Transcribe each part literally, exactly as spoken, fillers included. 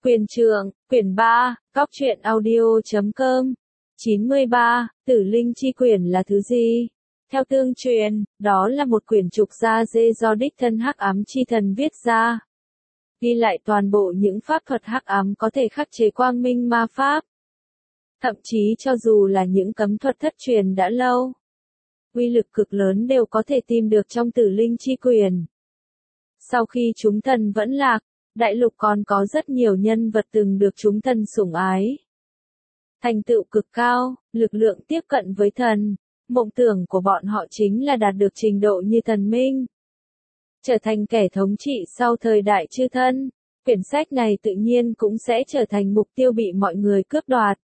Quyền trượng, quyển ba, cóc truyện audio chấm com. chín mươi ba, Tử Linh Chi Quyển là thứ gì? Theo tương truyền, đó là một quyển trục gia dê do đích thân Hắc Ám Chi Thần viết ra. Ghi lại toàn bộ những pháp thuật hắc ám có thể khắc chế quang minh ma pháp. Thậm chí cho dù là những cấm thuật thất truyền đã lâu, uy lực cực lớn đều có thể tìm được trong Tử Linh Chi Quyển. Sau khi chúng thần vẫn lạc, đại lục còn có rất nhiều nhân vật từng được chúng thần sủng ái. Thành tựu cực cao, lực lượng tiếp cận với thần, mộng tưởng của bọn họ chính là đạt được trình độ như thần minh. Trở thành kẻ thống trị sau thời đại chư thân, quyển sách này tự nhiên cũng sẽ trở thành mục tiêu bị mọi người cướp đoạt.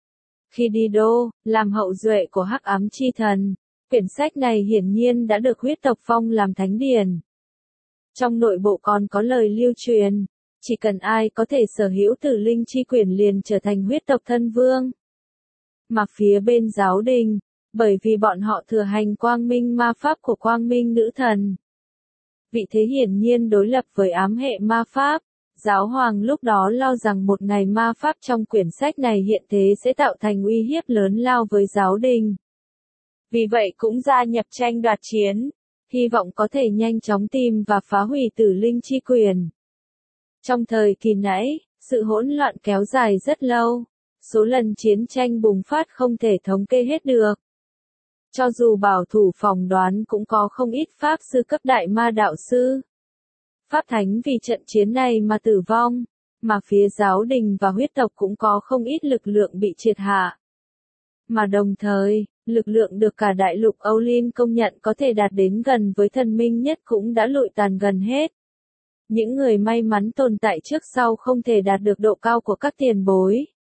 Khi đi đô, làm hậu duệ của Hắc Ám Chi Thần, quyển sách này hiển nhiên đã được huyết tộc phong làm thánh điển. Trong nội bộ còn có lời lưu truyền, chỉ cần ai có thể sở hữu Tử Linh Chi Quyển liền trở thành huyết tộc thân vương. Mà phía bên giáo đình, bởi vì bọn họ thừa hành quang minh ma pháp của quang minh nữ thần, vị thế hiển nhiên đối lập với ám hệ ma pháp. Giáo hoàng lúc đó lo rằng một ngày ma pháp trong quyển sách này hiện thế sẽ tạo thành uy hiếp lớn lao với giáo đình. Vì vậy cũng gia nhập tranh đoạt chiến, hy vọng có thể nhanh chóng tìm và phá hủy Tử Linh Chi Quyển. Trong thời kỳ nãy, sự hỗn loạn kéo dài rất lâu, số lần chiến tranh bùng phát không thể thống kê hết được. Cho dù bảo thủ phỏng đoán cũng có không ít pháp sư cấp đại ma đạo sư, pháp thánh vì trận chiến này mà tử vong, mà phía giáo đình và huyết tộc cũng có không ít lực lượng bị triệt hạ. Mà đồng thời, lực lượng được cả đại lục Âu Linh công nhận có thể đạt đến gần với thần minh nhất cũng đã lụi tàn gần hết. Những người may mắn tồn tại trước sau không thể đạt được độ cao của các tiền bối.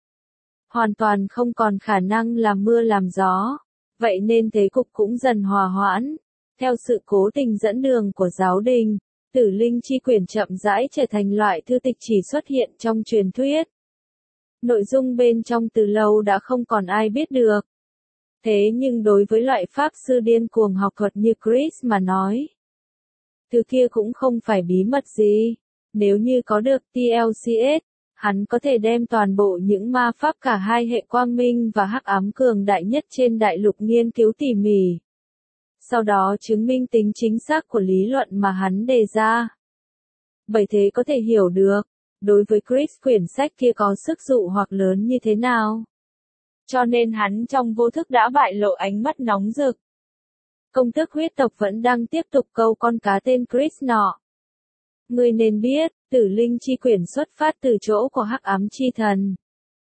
Hoàn toàn không còn khả năng làm mưa làm gió. Vậy nên thế cục cũng dần hòa hoãn. Theo sự cố tình dẫn đường của giáo đình, Tử Linh Chi Quyển chậm rãi trở thành loại thư tịch chỉ xuất hiện trong truyền thuyết. Nội dung bên trong từ lâu đã không còn ai biết được. Thế nhưng đối với loại pháp sư điên cuồng học thuật như Chris mà nói, thứ kia cũng không phải bí mật gì. Nếu như có được tê lờ xê ét, hắn có thể đem toàn bộ những ma pháp cả hai hệ quang minh và hắc ám cường đại nhất trên đại lục nghiên cứu tỉ mỉ. Sau đó chứng minh tính chính xác của lý luận mà hắn đề ra. Bởi thế có thể hiểu được, đối với Chris quyển sách kia có sức dụ hoặc lớn như thế nào. Cho nên hắn trong vô thức đã bại lộ ánh mắt nóng rực. Công tước huyết tộc vẫn đang tiếp tục câu con cá tên Chris nọ. Ngươi nên biết, Tử Linh Chi Quyển xuất phát từ chỗ của Hắc Ám Chi Thần.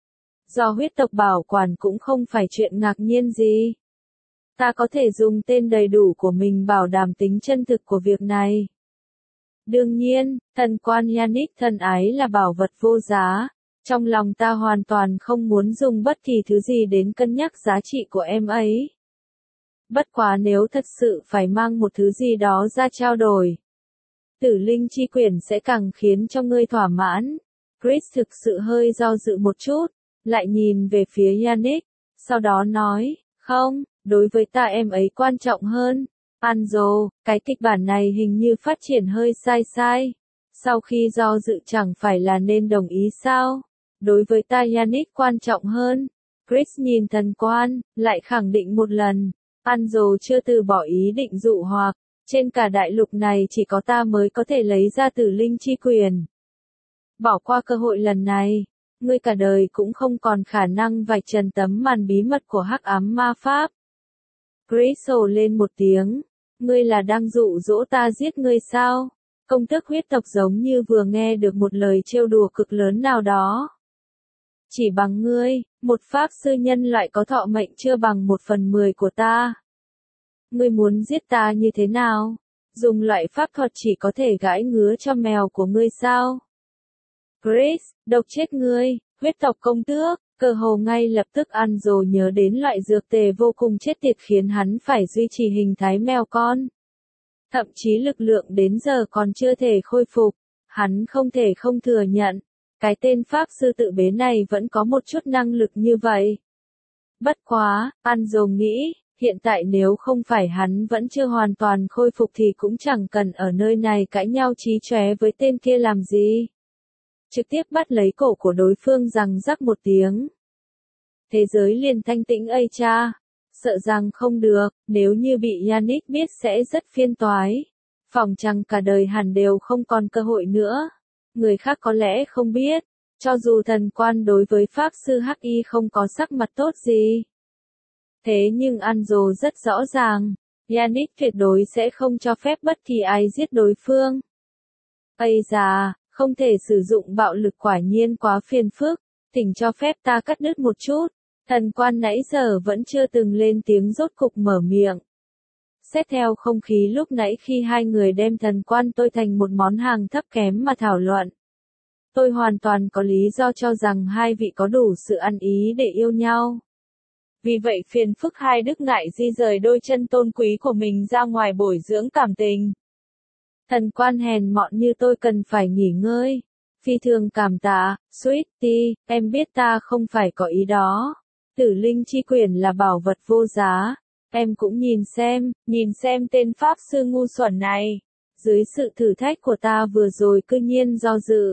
Do huyết tộc bảo quản cũng không phải chuyện ngạc nhiên gì. Ta có thể dùng tên đầy đủ của mình bảo đảm tính chân thực của việc này. Đương nhiên, thần quan Yannick thân ái là bảo vật vô giá. Trong lòng ta hoàn toàn không muốn dùng bất kỳ thứ gì đến cân nhắc giá trị của em ấy. Bất quá nếu thật sự phải mang một thứ gì đó ra trao đổi, Tử Linh Chi Quyển sẽ càng khiến cho ngươi thỏa mãn. Chris thực sự hơi do dự một chút, lại nhìn về phía Yannick, sau đó nói, không, đối với ta em ấy quan trọng hơn. Anzo, cái kịch bản này hình như phát triển hơi sai sai. Sau khi do dự chẳng phải là nên đồng ý sao? Đối với ta Yannick quan trọng hơn. Chris nhìn thần quan, lại khẳng định một lần. Anzo chưa từ bỏ ý định dụ hoặc. Trên cả đại lục này chỉ có ta mới có thể lấy ra Tử Linh Chi Quyển. Bỏ qua cơ hội lần này, ngươi cả đời cũng không còn khả năng vạch trần tấm màn bí mật của hắc ám ma pháp. Chris ồ lên một tiếng. Ngươi là đang dụ dỗ ta giết ngươi sao? Công tước huyết tộc giống như vừa nghe được một lời trêu đùa cực lớn nào đó. Chỉ bằng ngươi, một pháp sư nhân loại có thọ mệnh chưa bằng một phần mười của ta. Ngươi muốn giết ta như thế nào? Dùng loại pháp thuật chỉ có thể gãi ngứa cho mèo của ngươi sao? Chris, độc chết ngươi, huyết tộc công tước, cơ hồ ngay lập tức ăn rồi nhớ đến loại dược tề vô cùng chết tiệt khiến hắn phải duy trì hình thái mèo con. Thậm chí lực lượng đến giờ còn chưa thể khôi phục, hắn không thể không thừa nhận, cái tên pháp sư tự bế này vẫn có một chút năng lực như vậy. Bất quá, Anzo nghĩ, hiện tại nếu không phải hắn vẫn chưa hoàn toàn khôi phục thì cũng chẳng cần ở nơi này cãi nhau chí chóe với tên kia làm gì. trực tiếp bắt lấy cổ của đối phương rằng rắc một tiếng. Thế giới liền thanh tĩnh ây cha. Sợ rằng không được, nếu như bị Yannick biết sẽ rất phiền toái. Phòng chừng cả đời hẳn đều không còn cơ hội nữa. Người khác có lẽ không biết, cho dù thần quan đối với Pháp sư Hắc Y không có sắc mặt tốt gì. Thế nhưng Anzo rất rõ ràng, Yannick tuyệt đối sẽ không cho phép bất kỳ ai giết đối phương. Ây da, không thể sử dụng bạo lực quả nhiên quá phiền phức, thỉnh cho phép ta cắt đứt một chút. Thần quan nãy giờ vẫn chưa từng lên tiếng rốt cục mở miệng. Xét theo không khí lúc nãy khi hai người đem thần quan tôi thành một món hàng thấp kém mà thảo luận. Tôi hoàn toàn có lý do cho rằng hai vị có đủ sự ăn ý để yêu nhau. Vì vậy phiền phức hai đức ngại di rời đôi chân tôn quý của mình ra ngoài bồi dưỡng cảm tình. Thần quan hèn mọn như tôi cần phải nghỉ ngơi. Phi thường cảm tạ, Sweetie, em biết ta không phải có ý đó. Tử linh chi quyển là bảo vật vô giá. Em cũng nhìn xem, nhìn xem tên Pháp sư ngu xuẩn này. Dưới sự thử thách của ta vừa rồi cư nhiên do dự.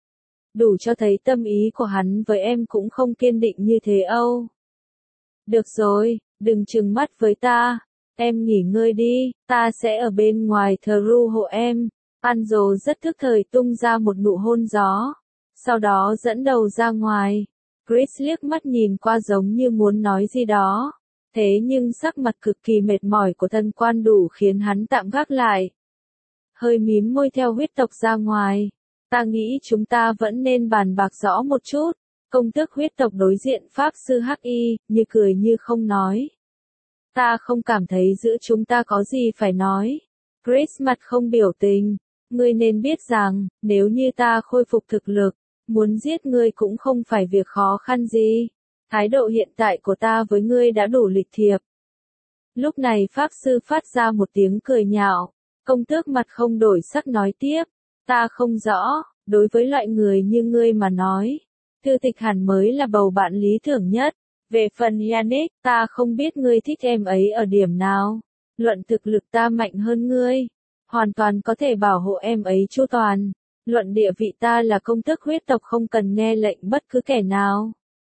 Đủ cho thấy tâm ý của hắn với em cũng không kiên định như thế âu. Được rồi, đừng trừng mắt với ta. Em nghỉ ngơi đi, ta sẽ ở bên ngoài thờ ru hộ em. Anzo rất thức thời tung ra một nụ hôn gió. Sau đó dẫn đầu ra ngoài. Chris liếc mắt nhìn qua giống như muốn nói gì đó. Thế nhưng sắc mặt cực kỳ mệt mỏi của thần quan đủ khiến hắn tạm gác lại. Hơi mím môi theo huyết tộc ra ngoài. Ta nghĩ chúng ta vẫn nên bàn bạc rõ một chút. Công tước huyết tộc đối diện Pháp sư Hắc Y, như cười như không nói. Ta không cảm thấy giữa chúng ta có gì phải nói. Chris mặt không biểu tình. Ngươi nên biết rằng, nếu như ta khôi phục thực lực, muốn giết ngươi cũng không phải việc khó khăn gì. Thái độ hiện tại của ta với ngươi đã đủ lịch thiệp. Lúc này Pháp sư phát ra một tiếng cười nhạo. Công tước mặt không đổi sắc nói tiếp. Ta không rõ, đối với loại người như ngươi mà nói. Thư tịch hẳn mới là bầu bạn lý tưởng nhất. Về phần Yannick, ta không biết ngươi thích em ấy ở điểm nào. Luận thực lực ta mạnh hơn ngươi. Hoàn toàn có thể bảo hộ em ấy chu toàn. Luận địa vị ta là công tước huyết tộc không cần nghe lệnh bất cứ kẻ nào.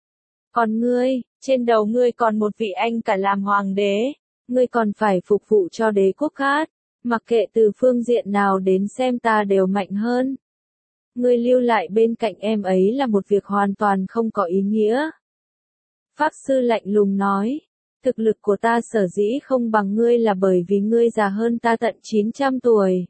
Còn ngươi, trên đầu ngươi còn một vị anh cả làm hoàng đế. Ngươi còn phải phục vụ cho đế quốc khác. Mặc kệ từ phương diện nào đến xem ta đều mạnh hơn. Ngươi lưu lại bên cạnh em ấy là một việc hoàn toàn không có ý nghĩa. Pháp sư lạnh lùng nói. Thực lực của ta sở dĩ không bằng ngươi là bởi vì ngươi già hơn ta tận chín trăm tuổi.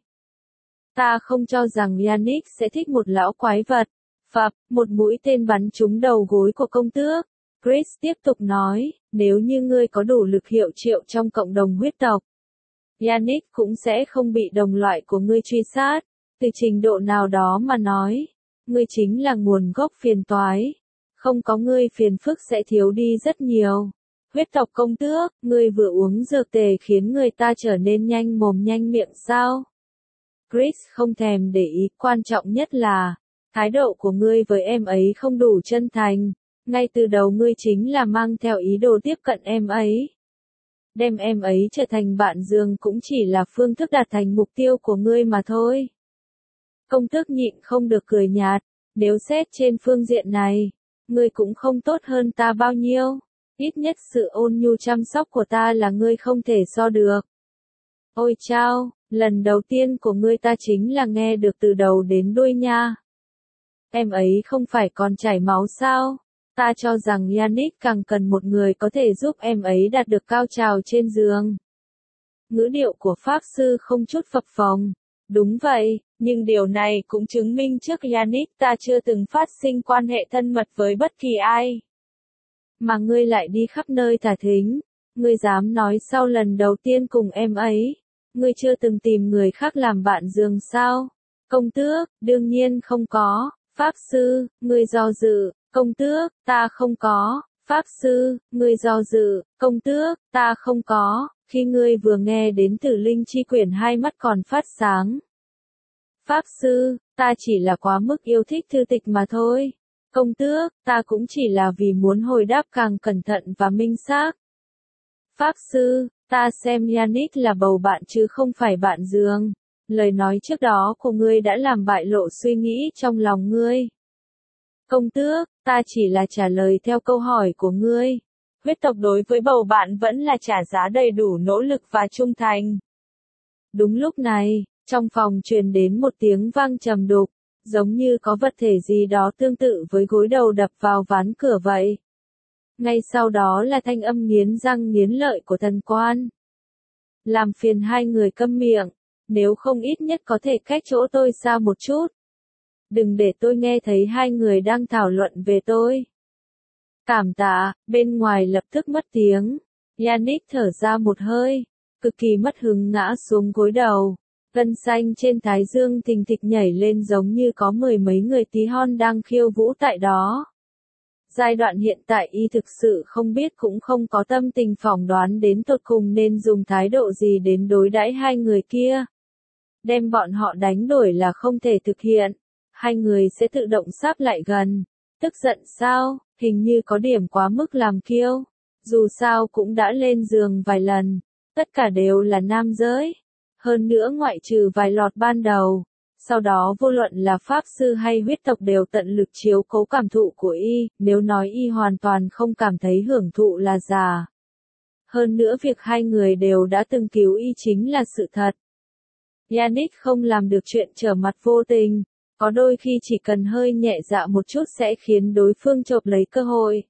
Ta không cho rằng Yannick sẽ thích một lão quái vật. Phập, một mũi tên bắn trúng đầu gối của công tước. Chris tiếp tục nói, nếu như ngươi có đủ lực hiệu triệu trong cộng đồng huyết tộc. Yannick cũng sẽ không bị đồng loại của ngươi truy sát. Từ trình độ nào đó mà nói, ngươi chính là nguồn gốc phiền toái. Không có ngươi phiền phức sẽ thiếu đi rất nhiều. Huyết tộc công tước, ngươi vừa uống dược tề khiến người ta trở nên nhanh mồm nhanh miệng sao? Chris không thèm để ý, quan trọng nhất là, thái độ của ngươi với em ấy không đủ chân thành. Ngay từ đầu ngươi chính là mang theo ý đồ tiếp cận em ấy. Đem em ấy trở thành bạn giường cũng chỉ là phương thức đạt thành mục tiêu của ngươi mà thôi. Công tước nhịn không được cười nhạt, nếu xét trên phương diện này, ngươi cũng không tốt hơn ta bao nhiêu. Ít nhất sự ôn nhu chăm sóc của ta là ngươi không thể so được. Ôi chao, lần đầu tiên của ngươi ta chính là nghe được từ đầu đến đuôi nha. Em ấy không phải còn chảy máu sao? Ta cho rằng Yannick càng cần một người có thể giúp em ấy đạt được cao trào trên giường. Ngữ điệu của Pháp sư không chút phập phồng. Đúng vậy, nhưng điều này cũng chứng minh trước Yannick ta chưa từng phát sinh quan hệ thân mật với bất kỳ ai. Mà ngươi lại đi khắp nơi thả thính. Ngươi dám nói sau lần đầu tiên cùng em ấy. Ngươi chưa từng tìm người khác làm bạn giường sao? Công tước, đương nhiên không có. Pháp sư, ngươi do dự. Công tước, ta không có. Pháp sư, ngươi do dự. Công tước, ta không có. Khi ngươi vừa nghe đến Tử Linh Chi Quyển hai mắt còn phát sáng. Pháp sư, ta chỉ là quá mức yêu thích thư tịch mà thôi. Công tước, ta cũng chỉ là vì muốn hồi đáp càng cẩn thận và minh xác. Pháp sư, ta xem Yannick là bầu bạn chứ không phải bạn giường. Lời nói trước đó của ngươi đã làm bại lộ suy nghĩ trong lòng ngươi. Công tước, ta chỉ là trả lời theo câu hỏi của ngươi. Huyết tộc đối với bầu bạn vẫn là trả giá đầy đủ nỗ lực và trung thành. Đúng lúc này, trong phòng truyền đến một tiếng vang trầm đục, giống như có vật thể gì đó tương tự với gối đầu đập vào ván cửa vậy. Ngay sau đó là thanh âm nghiến răng nghiến lợi của thần quan. Làm phiền hai người câm miệng, nếu không ít nhất có thể cách chỗ tôi xa một chút. Đừng để tôi nghe thấy hai người đang thảo luận về tôi. Cảm tạ, bên ngoài lập tức mất tiếng. Yannick thở ra một hơi, cực kỳ mất hứng ngã xuống gối đầu. Gân xanh trên thái dương thình thịch nhảy lên giống như có mười mấy người tí hon đang khiêu vũ tại đó. Giai đoạn hiện tại y thực sự không biết cũng không có tâm tình phỏng đoán đến tột cùng nên dùng thái độ gì đến đối đãi hai người kia. Đem bọn họ đánh đuổi là không thể thực hiện. Hai người sẽ tự động sáp lại gần. Tức giận sao, hình như có điểm quá mức làm kiêu. Dù sao cũng đã lên giường vài lần. Tất cả đều là nam giới. Hơn nữa ngoại trừ vài lọt ban đầu. Sau đó vô luận là pháp sư hay huyết tộc đều tận lực chiếu cố cảm thụ của y, nếu nói y hoàn toàn không cảm thấy hưởng thụ là giả. Hơn nữa việc hai người đều đã từng cứu y chính là sự thật. Yannick không làm được chuyện trở mặt vô tình, có đôi khi chỉ cần hơi nhẹ dạ một chút sẽ khiến đối phương chộp lấy cơ hội.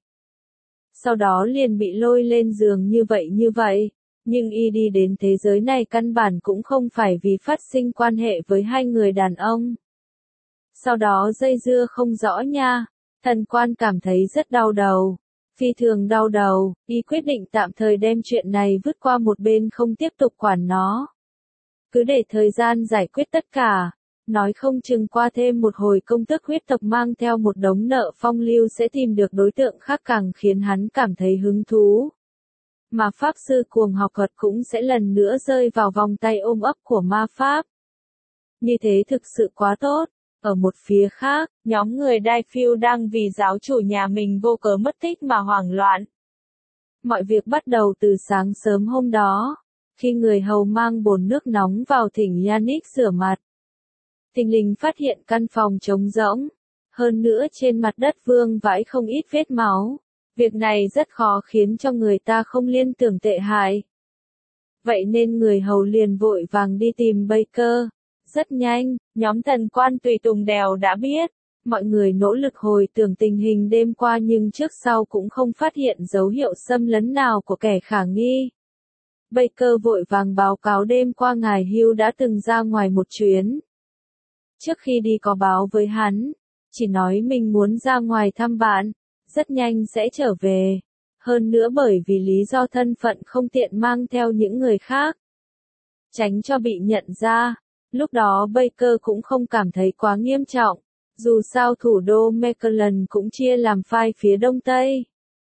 Sau đó liền bị lôi lên giường như vậy như vậy. Nhưng y đi đến thế giới này căn bản cũng không phải vì phát sinh quan hệ với hai người đàn ông. Sau đó dây dưa không rõ nha, thần quan cảm thấy rất đau đầu, phi thường đau đầu, y quyết định tạm thời đem chuyện này vứt qua một bên không tiếp tục quản nó. Cứ để thời gian giải quyết tất cả, nói không chừng qua thêm một hồi công tước huyết tộc mang theo một đống nợ phong lưu sẽ tìm được đối tượng khác càng khiến hắn cảm thấy hứng thú. Mà pháp sư cuồng học thuật cũng sẽ lần nữa rơi vào vòng tay ôm ấp của ma pháp. Như thế thực sự quá tốt. Ở một phía khác, nhóm người Daifield đang vì giáo chủ nhà mình vô cớ mất tích mà hoảng loạn. Mọi việc bắt đầu từ sáng sớm hôm đó, khi người hầu mang bồn nước nóng vào thỉnh Yannick rửa mặt. Thình lình phát hiện căn phòng trống rỗng, hơn nữa trên mặt đất vương vãi không ít vết máu. Việc này rất khó khiến cho người ta không liên tưởng tệ hại. Vậy nên người hầu liền vội vàng đi tìm Baker. Rất nhanh, nhóm thần quan tùy tùng đèo đã biết. Mọi người nỗ lực hồi tưởng tình hình đêm qua nhưng trước sau cũng không phát hiện dấu hiệu xâm lấn nào của kẻ khả nghi. Baker vội vàng báo cáo đêm qua ngài Hugh đã từng ra ngoài một chuyến. Trước khi đi có báo với hắn, chỉ nói mình muốn ra ngoài thăm bạn. Rất nhanh sẽ trở về. Hơn nữa bởi vì lý do thân phận không tiện mang theo những người khác. Tránh cho bị nhận ra. Lúc đó Baker cũng không cảm thấy quá nghiêm trọng. Dù sao thủ đô Macallan cũng chia làm phái phía đông tây.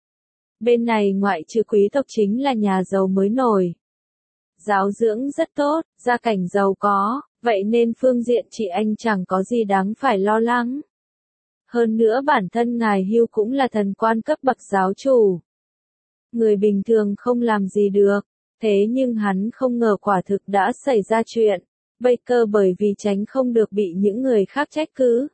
Bên này ngoại trừ quý tộc chính là nhà giàu mới nổi. Giáo dưỡng rất tốt, gia cảnh giàu có, vậy nên phương diện chị anh chẳng có gì đáng phải lo lắng. Hơn nữa bản thân ngài Hugh cũng là thần quan cấp bậc giáo chủ. Người bình thường không làm gì được, thế nhưng hắn không ngờ quả thực đã xảy ra chuyện. Baker bởi vì tránh không được bị những người khác trách cứ.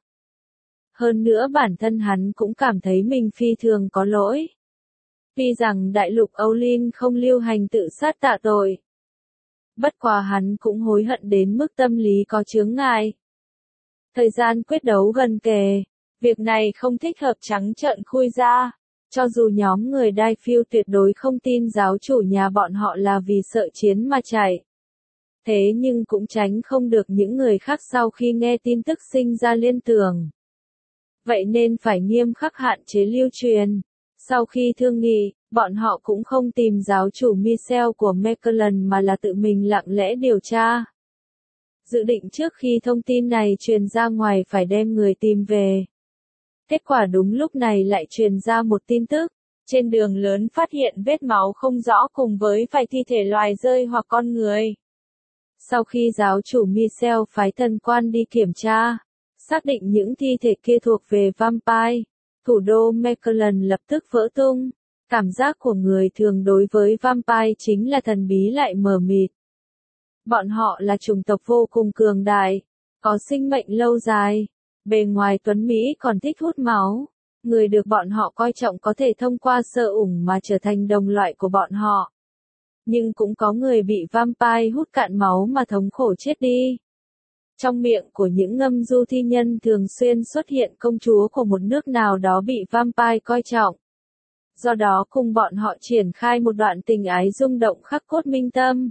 Hơn nữa bản thân hắn cũng cảm thấy mình phi thường có lỗi. Tuy rằng đại lục Âu Linh không lưu hành tự sát tạ tội. Bất quá hắn cũng hối hận đến mức tâm lý có chướng ngại. Thời gian quyết đấu gần kề. Việc này không thích hợp trắng trợn khui ra, cho dù nhóm người Daifield tuyệt đối không tin giáo chủ nhà bọn họ là vì sợ chiến mà chạy. Thế nhưng cũng tránh không được những người khác sau khi nghe tin tức sinh ra liên tưởng. Vậy nên phải nghiêm khắc hạn chế lưu truyền. Sau khi thương nghị, bọn họ cũng không tìm giáo chủ Michel của Macallan mà là tự mình lặng lẽ điều tra. Dự định trước khi thông tin này truyền ra ngoài phải đem người tìm về. Kết quả đúng lúc này lại truyền ra một tin tức, trên đường lớn phát hiện vết máu không rõ cùng với vài thi thể loài rơi hoặc con người. Sau khi giáo chủ Michel phái thần quan đi kiểm tra, xác định những thi thể kia thuộc về vampire, thủ đô Macallan lập tức vỡ tung. Cảm giác của người thường đối với vampire chính là thần bí lại mờ mịt. Bọn họ là chủng tộc vô cùng cường đại, có sinh mệnh lâu dài, bề ngoài tuấn Mỹ còn thích hút máu. Người được bọn họ coi trọng có thể thông qua sơ ủng mà trở thành đồng loại của bọn họ. Nhưng cũng có người bị vampire hút cạn máu mà thống khổ chết đi. Trong miệng của những ngâm du thi nhân thường xuyên xuất hiện công chúa của một nước nào đó bị vampire coi trọng. Do đó cùng bọn họ triển khai một đoạn tình ái rung động khắc cốt minh tâm.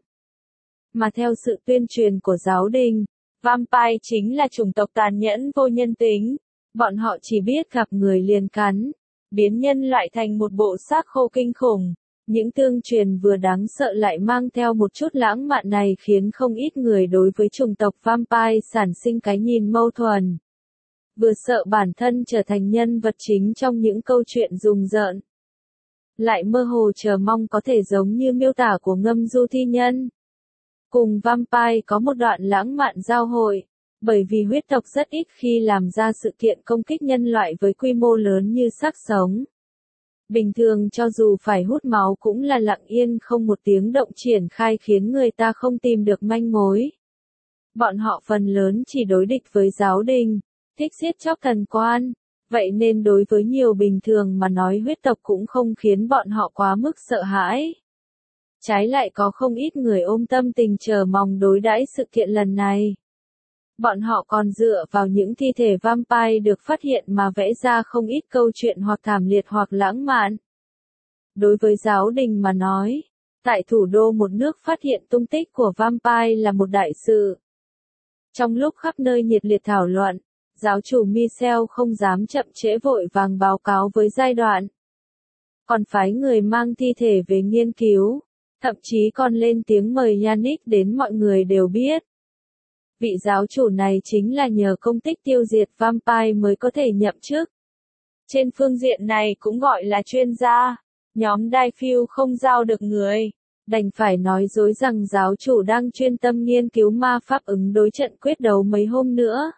Mà theo sự tuyên truyền của giáo đình, vampire chính là chủng tộc tàn nhẫn vô nhân tính. Bọn họ chỉ biết gặp người liền cắn, biến nhân loại thành một bộ xác khô kinh khủng. Những tương truyền vừa đáng sợ lại mang theo một chút lãng mạn này khiến không ít người đối với chủng tộc vampire sản sinh cái nhìn mâu thuẫn. Vừa sợ bản thân trở thành nhân vật chính trong những câu chuyện rùng rợn, lại mơ hồ chờ mong có thể giống như miêu tả của ngâm du thi nhân. Cùng vampire có một đoạn lãng mạn giao hội, bởi vì huyết tộc rất ít khi làm ra sự kiện công kích nhân loại với quy mô lớn như xác sống. Bình thường cho dù phải hút máu cũng là lặng yên không một tiếng động triển khai khiến người ta không tìm được manh mối. Bọn họ phần lớn chỉ đối địch với giáo đình, thích giết chóc thần quan, vậy nên đối với nhiều bình thường mà nói huyết tộc cũng không khiến bọn họ quá mức sợ hãi. Trái lại có không ít người ôm tâm tình chờ mong đối đãi sự kiện lần này. Bọn họ còn dựa vào những thi thể vampire được phát hiện mà vẽ ra không ít câu chuyện hoặc thảm liệt hoặc lãng mạn. Đối với giáo đình mà nói, tại thủ đô một nước phát hiện tung tích của vampire là một đại sự. Trong lúc khắp nơi nhiệt liệt thảo luận, giáo chủ Michel không dám chậm trễ vội vàng báo cáo với giai đoạn. Còn phái người mang thi thể về nghiên cứu, thậm chí còn lên tiếng mời Yannick đến mọi người đều biết. Vị giáo chủ này chính là nhờ công tích tiêu diệt vampire mới có thể nhậm chức. Trên phương diện này cũng gọi là chuyên gia, nhóm Daifield không giao được người, đành phải nói dối rằng giáo chủ đang chuyên tâm nghiên cứu ma pháp ứng đối trận quyết đấu mấy hôm nữa.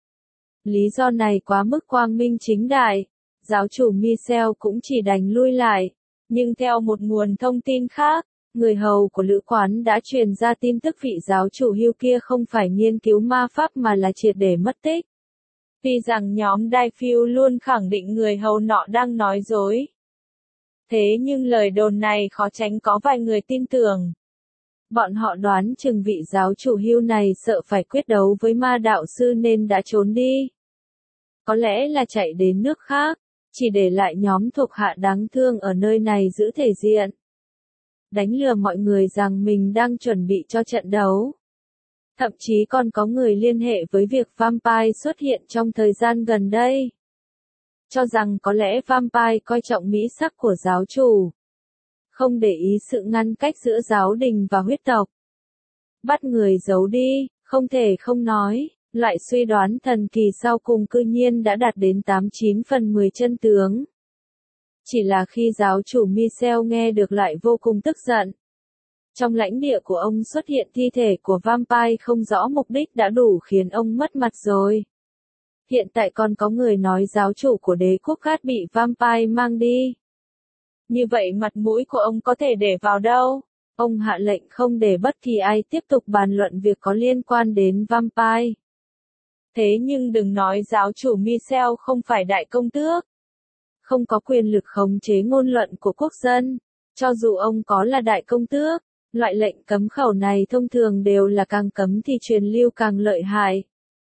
Lý do này quá mức quang minh chính đại, giáo chủ Michel cũng chỉ đành lui lại, nhưng theo một nguồn thông tin khác, người hầu của lữ quán đã truyền ra tin tức vị giáo chủ hưu kia không phải nghiên cứu ma pháp mà là triệt để mất tích. Tuy rằng nhóm Daifield luôn khẳng định người hầu nọ đang nói dối. Thế nhưng lời đồn này khó tránh có vài người tin tưởng. Bọn họ đoán chừng vị giáo chủ hưu này sợ phải quyết đấu với ma đạo sư nên đã trốn đi. Có lẽ là chạy đến nước khác, chỉ để lại nhóm thuộc hạ đáng thương ở nơi này giữ thể diện. Đánh lừa mọi người rằng mình đang chuẩn bị cho trận đấu. Thậm chí còn có người liên hệ với việc vampire xuất hiện trong thời gian gần đây. Cho rằng có lẽ vampire coi trọng mỹ sắc của giáo chủ. Không để ý sự ngăn cách giữa giáo đình và huyết tộc. Bắt người giấu đi, không thể không nói, loại suy đoán thần kỳ sau cùng cư nhiên đã đạt đến tám chín phần mười chân tướng. Chỉ là khi giáo chủ Michel nghe được lại vô cùng tức giận. Trong lãnh địa của ông xuất hiện thi thể của vampire không rõ mục đích đã đủ khiến ông mất mặt rồi. Hiện tại còn có người nói giáo chủ của đế quốc khác bị vampire mang đi. Như vậy mặt mũi của ông có thể để vào đâu? Ông hạ lệnh không để bất kỳ ai tiếp tục bàn luận việc có liên quan đến vampire. Thế nhưng đừng nói giáo chủ Michel không phải đại công tước. Không có quyền lực khống chế ngôn luận của quốc dân. Cho dù ông có là đại công tước, loại lệnh cấm khẩu này thông thường đều là càng cấm thì truyền lưu càng lợi hại.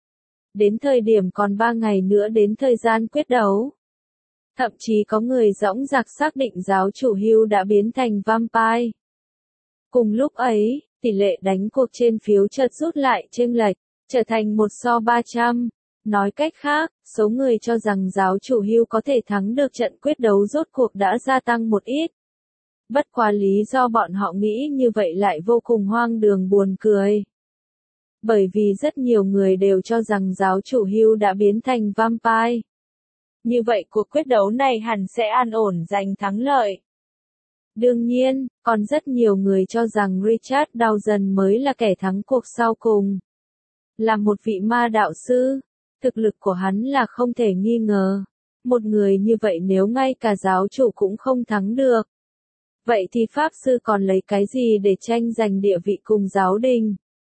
Đến thời điểm còn ba ngày nữa đến thời gian quyết đấu. Thậm chí có người dõng dạc xác định giáo chủ hưu đã biến thành vampire. Cùng lúc ấy, tỷ lệ đánh cuộc trên phiếu chợt rút lại chênh lệch, trở thành một so ba trăm. Nói cách khác, số người cho rằng giáo chủ hưu có thể thắng được trận quyết đấu rốt cuộc đã gia tăng một ít. Bất quá lý do bọn họ nghĩ như vậy lại vô cùng hoang đường buồn cười. Bởi vì rất nhiều người đều cho rằng giáo chủ hưu đã biến thành vampire. Như vậy cuộc quyết đấu này hẳn sẽ an ổn giành thắng lợi. Đương nhiên, còn rất nhiều người cho rằng Richard Dawson mới là kẻ thắng cuộc sau cùng. Là một vị ma đạo sư, thực lực của hắn là không thể nghi ngờ. Một người như vậy nếu ngay cả giáo chủ cũng không thắng được. Vậy thì Pháp sư còn lấy cái gì để tranh giành địa vị cùng giáo đình?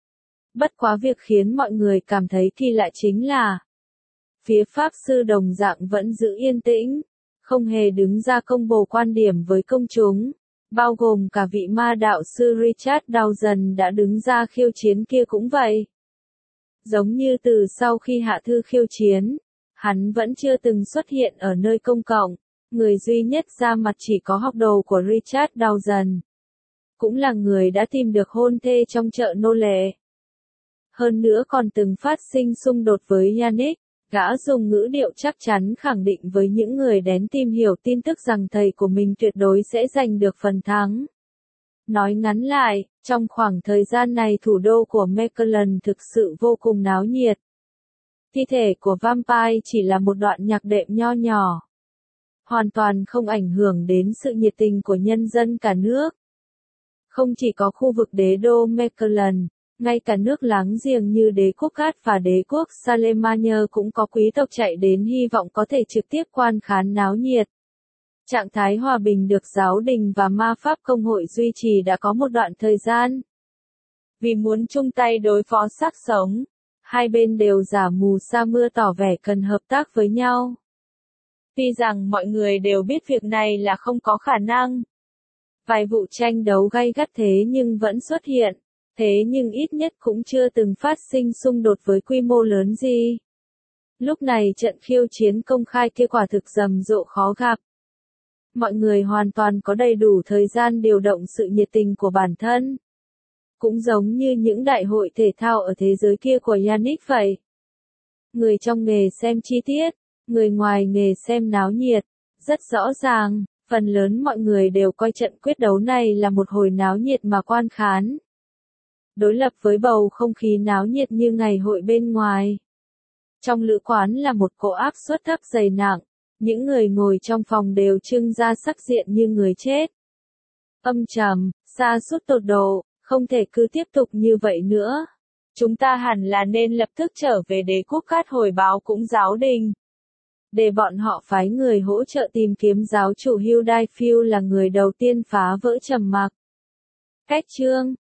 Bất quá việc khiến mọi người cảm thấy kỳ lạ chính là phía Pháp sư đồng dạng vẫn giữ yên tĩnh, không hề đứng ra công bố quan điểm với công chúng, bao gồm cả vị ma đạo sư Richard Dawson đã đứng ra khiêu chiến kia cũng vậy. Giống như từ sau khi hạ thư khiêu chiến, hắn vẫn chưa từng xuất hiện ở nơi công cộng, người duy nhất ra mặt chỉ có học đồ của Richard Dawson. Cũng là người đã tìm được hôn thê trong chợ nô lệ. Hơn nữa còn từng phát sinh xung đột với Yannick, gã dùng ngữ điệu chắc chắn khẳng định với những người đến tìm hiểu tin tức rằng thầy của mình tuyệt đối sẽ giành được phần thắng. Nói ngắn lại, trong khoảng thời gian này thủ đô của Mechelen thực sự vô cùng náo nhiệt. Thi thể của Vampire chỉ là một đoạn nhạc đệm nho nhỏ. Hoàn toàn không ảnh hưởng đến sự nhiệt tình của nhân dân cả nước. Không chỉ có khu vực đế đô Mechelen, ngay cả nước láng giềng như đế quốc Cát và đế quốc Salemania cũng có quý tộc chạy đến hy vọng có thể trực tiếp quan khán náo nhiệt. Trạng thái hòa bình được giáo đình và ma pháp công hội duy trì đã có một đoạn thời gian. Vì muốn chung tay đối phó xác sống, hai bên đều giả mù sa mưa tỏ vẻ cần hợp tác với nhau. Tuy rằng mọi người đều biết việc này là không có khả năng. Vài vụ tranh đấu gay gắt thế nhưng vẫn xuất hiện, thế nhưng ít nhất cũng chưa từng phát sinh xung đột với quy mô lớn gì. Lúc này trận khiêu chiến công khai kia quả thực rầm rộ khó gặp. Mọi người hoàn toàn có đầy đủ thời gian điều động sự nhiệt tình của bản thân. Cũng giống như những đại hội thể thao ở thế giới kia của Yannick vậy. Người trong nghề xem chi tiết, người ngoài nghề xem náo nhiệt. Rất rõ ràng, phần lớn mọi người đều coi trận quyết đấu này là một hồi náo nhiệt mà quan khán. Đối lập với bầu không khí náo nhiệt như ngày hội bên ngoài. Trong lữ quán là một cỗ áp suất thấp dày nặng. Những người ngồi trong phòng đều trưng ra sắc diện như người chết. Âm trầm, sa sút tột độ, không thể cứ tiếp tục như vậy nữa. Chúng ta hẳn là nên lập tức trở về đế quốc Cát hồi báo cũng giáo đình. Để bọn họ phái người hỗ trợ tìm kiếm giáo chủ Hugh Dayfield là người đầu tiên phá vỡ trầm mặc. Cách chương